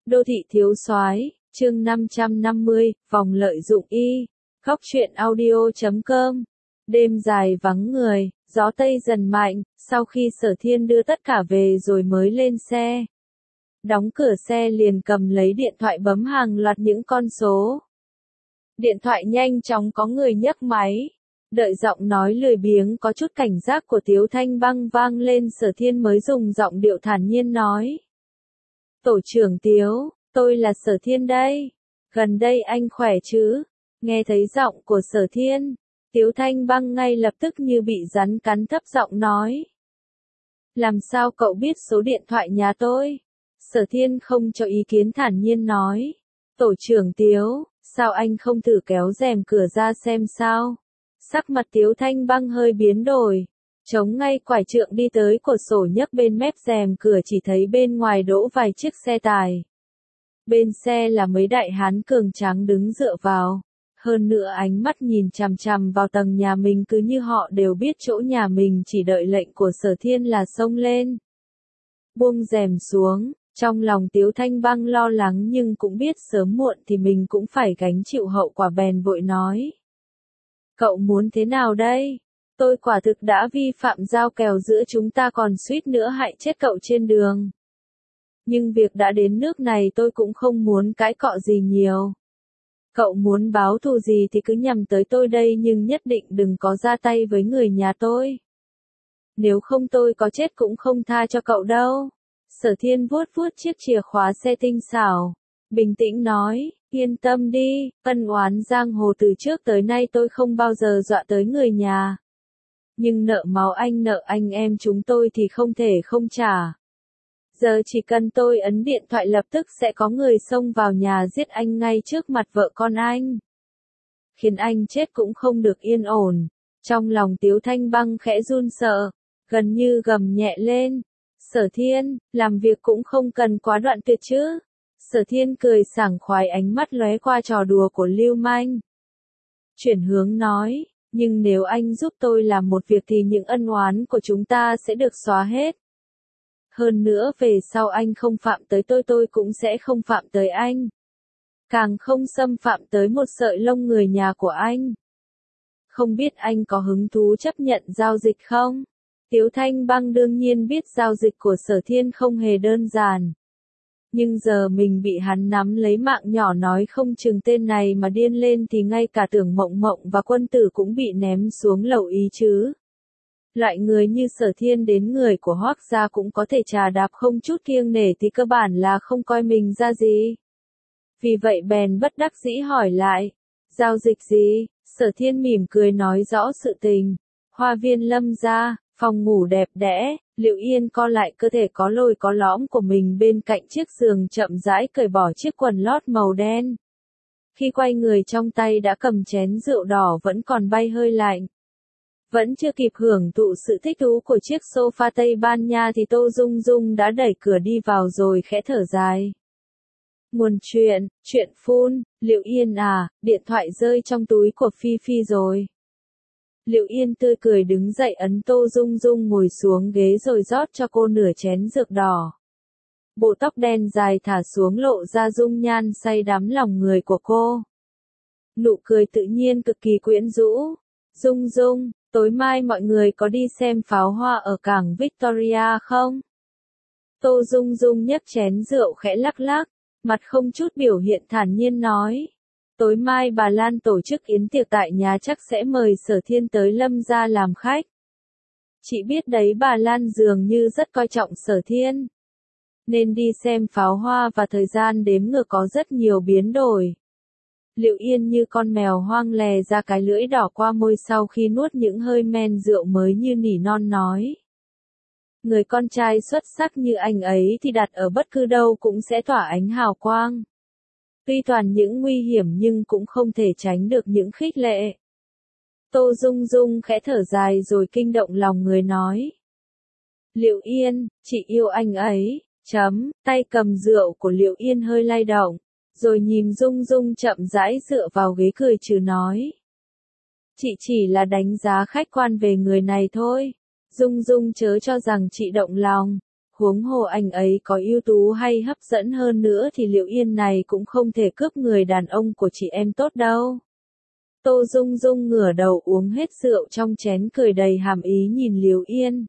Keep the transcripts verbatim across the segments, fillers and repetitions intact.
Đô thị thiếu soái, chương năm trăm năm mươi, vòng lợi dụng y. Góc truyện audio chấm com. Đêm dài vắng người, gió tây dần mạnh, sau khi Sở Thiên đưa tất cả về rồi mới lên xe. Đóng cửa xe liền cầm lấy điện thoại bấm hàng loạt những con số. Điện thoại nhanh chóng có người nhấc máy. Đợi giọng nói lười biếng có chút cảnh giác của Tiếu Thanh Băng vang lên, Sở Thiên mới dùng giọng điệu thản nhiên nói. Tổ trưởng Tiếu, tôi là Sở Thiên đây. Gần đây anh khỏe chứ? Nghe thấy giọng của Sở Thiên, Tiếu Thanh Băng ngay lập tức như bị rắn cắn, thấp giọng nói. Làm sao cậu biết số điện thoại nhà tôi? Sở Thiên không cho ý kiến, thản nhiên nói. Tổ trưởng Tiếu, sao anh không thử kéo rèm cửa ra xem sao? Sắc mặt Tiếu Thanh Băng hơi biến đổi. Chống ngay quải trượng đi tới cửa sổ, nhấc bên mép rèm cửa, chỉ thấy bên ngoài đỗ vài chiếc xe tải. Bên xe là mấy đại hán cường tráng đứng dựa vào. Hơn nữa ánh mắt nhìn chằm chằm vào tầng nhà mình, cứ như họ đều biết chỗ nhà mình chỉ đợi lệnh của Sở Thiên là xông lên. Buông rèm xuống, trong lòng Tiếu Thanh Băng lo lắng nhưng cũng biết sớm muộn thì mình cũng phải gánh chịu hậu quả, bèn vội nói. Cậu muốn thế nào đây? Tôi quả thực đã vi phạm giao kèo giữa chúng ta, còn suýt nữa hại chết cậu trên đường. Nhưng việc đã đến nước này tôi cũng không muốn cãi cọ gì nhiều. Cậu muốn báo thù gì thì cứ nhằm tới tôi đây, nhưng nhất định đừng có ra tay với người nhà tôi. Nếu không tôi có chết cũng không tha cho cậu đâu. Sở Thiên vuốt vuốt chiếc chìa khóa xe tinh xảo, bình tĩnh nói, yên tâm đi, ân oán giang hồ từ trước tới nay tôi không bao giờ dọa tới người nhà. Nhưng nợ máu anh, nợ anh em chúng tôi thì không thể không trả. Giờ chỉ cần tôi ấn điện thoại lập tức sẽ có người xông vào nhà giết anh ngay trước mặt vợ con anh. Khiến anh chết cũng không được yên ổn. Trong lòng Tiếu Thanh Băng khẽ run sợ, gần như gầm nhẹ lên. Sở Thiên, làm việc cũng không cần quá đoạn tuyệt chứ. Sở Thiên cười sảng khoái, ánh mắt lóe qua trò đùa của Lưu Manh. Chuyển hướng nói, nhưng nếu anh giúp tôi làm một việc thì những ân oán của chúng ta sẽ được xóa hết. Hơn nữa về sau anh không phạm tới tôi, tôi cũng sẽ không phạm tới anh. Càng không xâm phạm tới một sợi lông người nhà của anh. Không biết anh có hứng thú chấp nhận giao dịch không? Tiếu Thanh Băng đương nhiên biết giao dịch của Sở Thiên không hề đơn giản. Nhưng giờ mình bị hắn nắm lấy mạng nhỏ, nói không chừng tên này mà điên lên thì ngay cả Tưởng Mộng Mộng và Quân Tử cũng bị ném xuống lầu ý chứ. Loại người như Sở Thiên đến người của Hoắc gia cũng có thể trà đạp không chút kiêng nể thì cơ bản là không coi mình ra gì. Vì vậy bèn bất đắc dĩ hỏi lại, giao dịch gì? Sở Thiên mỉm cười nói rõ sự tình. Hoa viên Lâm gia, phòng ngủ đẹp đẽ. Liệu Yên co lại cơ thể có lồi có lõm của mình bên cạnh chiếc giường, chậm rãi cởi bỏ chiếc quần lót màu đen. Khi quay người trong tay đã cầm chén rượu đỏ vẫn còn bay hơi lạnh. Vẫn chưa kịp hưởng thụ sự thích thú của chiếc sofa Tây Ban Nha thì Tô Dung Dung đã đẩy cửa đi vào rồi khẽ thở dài. Nguồn chuyện, chuyện phun, Liệu Yên à, điện thoại rơi trong túi của Phi Phi rồi. Liệu Yên tươi cười đứng dậy ấn Tô Dung Dung ngồi xuống ghế rồi rót cho cô nửa chén rượu đỏ. Bộ tóc đen dài thả xuống lộ ra dung nhan say đắm lòng người của cô. Nụ cười tự nhiên cực kỳ quyến rũ. Dung Dung, tối mai mọi người có đi xem pháo hoa ở cảng Victoria không? Tô Dung Dung nhấc chén rượu khẽ lắc lắc, mặt không chút biểu hiện, thản nhiên nói. Tối mai bà Lan tổ chức yến tiệc tại nhà, chắc sẽ mời Sở Thiên tới Lâm gia làm khách. Chị biết đấy, bà Lan dường như rất coi trọng Sở Thiên. Nên đi xem pháo hoa và thời gian đếm ngược có rất nhiều biến đổi. Liệu Yên như con mèo hoang lè ra cái lưỡi đỏ qua môi sau khi nuốt những hơi men rượu mới như nỉ non nói. Người con trai xuất sắc như anh ấy thì đặt ở bất cứ đâu cũng sẽ tỏa ánh hào quang. Tuy toàn những nguy hiểm nhưng cũng không thể tránh được những khích lệ. Tô Dung Dung khẽ thở dài rồi kinh động lòng người nói. Liệu Yên, chị yêu anh ấy, chấm, tay cầm rượu của Liệu Yên hơi lay động, rồi nhìn Dung Dung chậm rãi dựa vào ghế cười trừ nói. Chị chỉ là đánh giá khách quan về người này thôi. Dung Dung chớ cho rằng chị động lòng. Huống hồ anh ấy có ưu tú hay hấp dẫn hơn nữa thì Liệu Yên này cũng không thể cướp người đàn ông của chị em tốt đâu. Tô Dung Dung ngửa đầu uống hết rượu trong chén, cười đầy hàm ý nhìn Liệu Yên.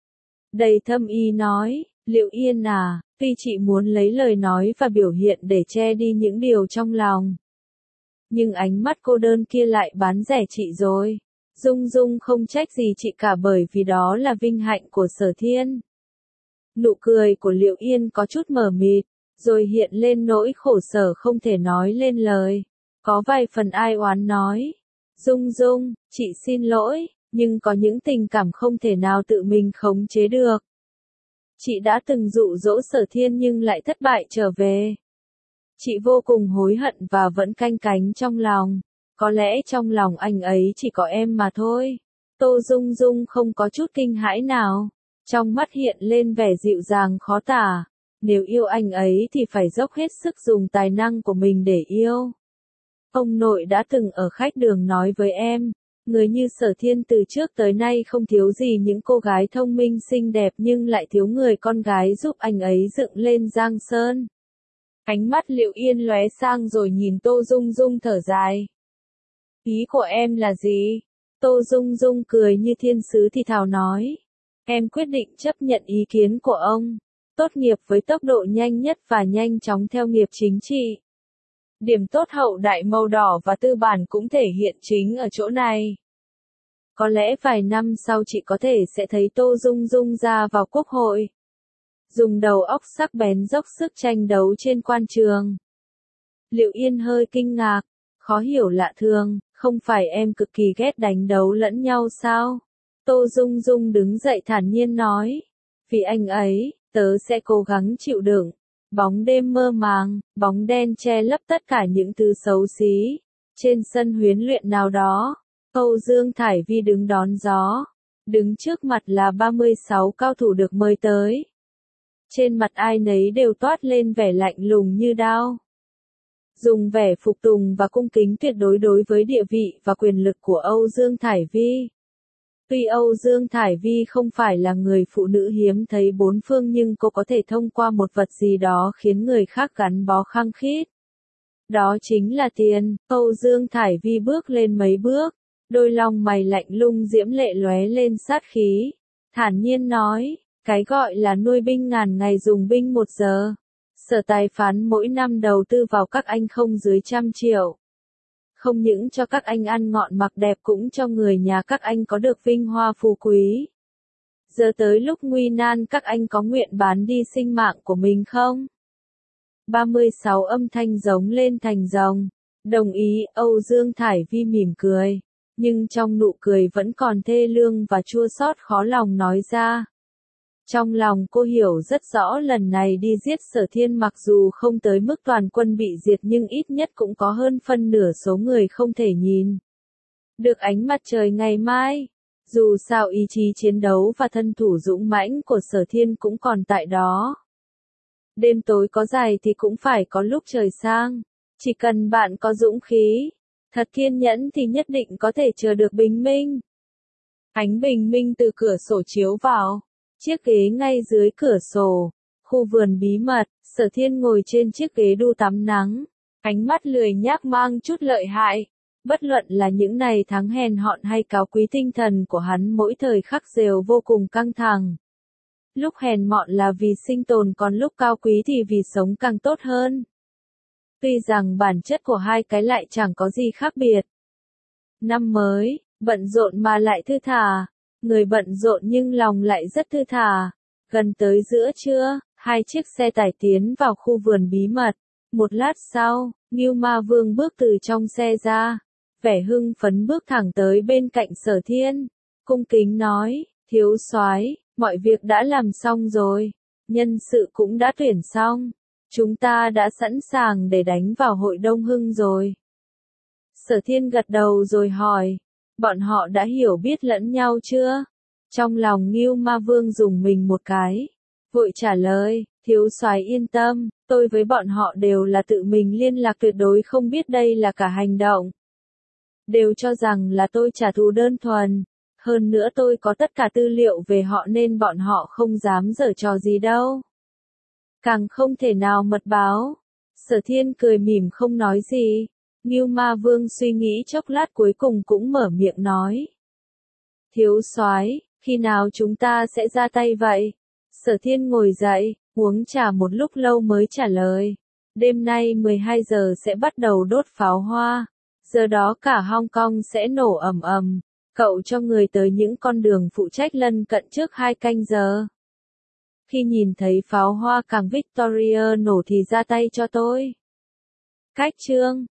Đầy thâm ý nói, Liệu Yên à, tuy chị muốn lấy lời nói và biểu hiện để che đi những điều trong lòng, nhưng ánh mắt cô đơn kia lại bán rẻ chị rồi. Dung Dung không trách gì chị cả, bởi vì đó là vinh hạnh của Sở Thiên. Nụ cười của Liệu Yên có chút mờ mịt, rồi hiện lên nỗi khổ sở không thể nói lên lời. Có vài phần ai oán nói, Dung Dung, chị xin lỗi, nhưng có những tình cảm không thể nào tự mình khống chế được. Chị đã từng dụ dỗ Sở Thiên nhưng lại thất bại trở về. Chị vô cùng hối hận và vẫn canh cánh trong lòng. Có lẽ trong lòng anh ấy chỉ có em mà thôi. Tô Dung Dung không có chút kinh hãi nào. Trong mắt hiện lên vẻ dịu dàng khó tả. Nếu yêu anh ấy thì phải dốc hết sức dùng tài năng của mình để yêu. Ông nội đã từng ở khách đường nói với em, người như Sở Thiên từ trước tới nay không thiếu gì những cô gái thông minh xinh đẹp, nhưng lại thiếu người con gái giúp anh ấy dựng lên giang sơn. Ánh mắt Liệu Yên lóe sang rồi nhìn Tô Dung Dung thở dài. Ý của em là gì? Tô Dung Dung cười như thiên sứ thì thào nói. Em quyết định chấp nhận ý kiến của ông. Tốt nghiệp với tốc độ nhanh nhất và nhanh chóng theo nghiệp chính trị. Điểm tốt hậu đại màu đỏ và tư bản cũng thể hiện chính ở chỗ này. Có lẽ vài năm sau chị có thể sẽ thấy Tô Dung Dung ra vào quốc hội. Dùng đầu óc sắc bén dốc sức tranh đấu trên quan trường. Liệu Yên hơi kinh ngạc, khó hiểu lạ thường, không phải em cực kỳ ghét đánh đấu lẫn nhau sao? Tô Dung Dung đứng dậy thản nhiên nói, vì anh ấy, tớ sẽ cố gắng chịu đựng. Bóng đêm mơ màng, bóng đen che lấp tất cả những thứ xấu xí. Trên sân huấn luyện nào đó, Âu Dương Thải Vi đứng đón gió. Đứng trước mặt là ba mươi sáu cao thủ được mời tới. Trên mặt ai nấy đều toát lên vẻ lạnh lùng như đao. Dùng vẻ phục tùng và cung kính tuyệt đối đối với địa vị và quyền lực của Âu Dương Thải Vi. Tuy Âu Dương Thải Vi không phải là người phụ nữ hiếm thấy bốn phương, nhưng cô có thể thông qua một vật gì đó khiến người khác gắn bó khăng khít. Đó chính là tiền. Âu Dương Thải Vi bước lên mấy bước, đôi lòng mày lạnh lùng diễm lệ lóe lên sát khí. Thản nhiên nói, cái gọi là nuôi binh ngàn ngày dùng binh một giờ. Sở Tài Phán mỗi năm đầu tư vào các anh không dưới trăm triệu. Không những cho các anh ăn ngọn mặc đẹp, cũng cho người nhà các anh có được vinh hoa phú quý. Giờ tới lúc nguy nan, các anh có nguyện bán đi sinh mạng của mình không? ba mươi sáu âm thanh giống lên thành rồng. Đồng ý. Âu Dương Thải Vi mỉm cười, nhưng trong nụ cười vẫn còn thê lương và chua xót khó lòng nói ra. Trong lòng cô hiểu rất rõ lần này đi giết Sở Thiên mặc dù không tới mức toàn quân bị diệt, nhưng ít nhất cũng có hơn phân nửa số người không thể nhìn được ánh mặt trời ngày mai. Dù sao ý chí chiến đấu và thân thủ dũng mãnh của Sở Thiên cũng còn tại đó. Đêm tối có dài thì cũng phải có lúc trời sang. Chỉ cần bạn có dũng khí, thật kiên nhẫn thì nhất định có thể chờ được bình minh. Ánh bình minh từ cửa sổ chiếu vào. Chiếc ghế ngay dưới cửa sổ, khu vườn bí mật, Sở Thiên ngồi trên chiếc ghế đu tắm nắng, ánh mắt lười nhác mang chút lợi hại. Bất luận là những ngày tháng hèn họn hay cao quý, tinh thần của hắn mỗi thời khắc đều vô cùng căng thẳng. Lúc hèn mọn là vì sinh tồn, còn lúc cao quý thì vì sống càng tốt hơn. Tuy rằng bản chất của hai cái lại chẳng có gì khác biệt. Năm mới, bận rộn mà lại thư thả. Người bận rộn nhưng lòng lại rất thư thả. Gần tới giữa trưa, hai chiếc xe tải tiến vào khu vườn bí mật. Một lát sau, Ngưu Ma Vương bước từ trong xe ra. Vẻ hưng phấn bước thẳng tới bên cạnh Sở Thiên. Cung kính nói, thiếu soái, mọi việc đã làm xong rồi. Nhân sự cũng đã tuyển xong. Chúng ta đã sẵn sàng để đánh vào hội Đông Hưng rồi. Sở Thiên gật đầu rồi hỏi. Bọn họ đã hiểu biết lẫn nhau chưa? Trong lòng Ngưu Ma Vương dùng mình một cái. Vội trả lời, thiếu soái yên tâm, tôi với bọn họ đều là tự mình liên lạc, tuyệt đối không biết đây là cả hành động. Đều cho rằng là tôi trả thù đơn thuần. Hơn nữa tôi có tất cả tư liệu về họ nên bọn họ không dám giở trò gì đâu. Càng không thể nào mật báo. Sở Thiên cười mỉm không nói gì. Ngưu Ma Vương suy nghĩ chốc lát cuối cùng cũng mở miệng nói. Thiếu soái, khi nào chúng ta sẽ ra tay vậy? Sở Thiên ngồi dậy, uống trà một lúc lâu mới trả lời. Đêm nay mười hai giờ sẽ bắt đầu đốt pháo hoa. Giờ đó cả Hong Kong sẽ nổ ầm ầm. Cậu cho người tới những con đường phụ trách lân cận trước hai canh giờ. Khi nhìn thấy pháo hoa cảng Victoria nổ thì ra tay cho tôi. Cách chương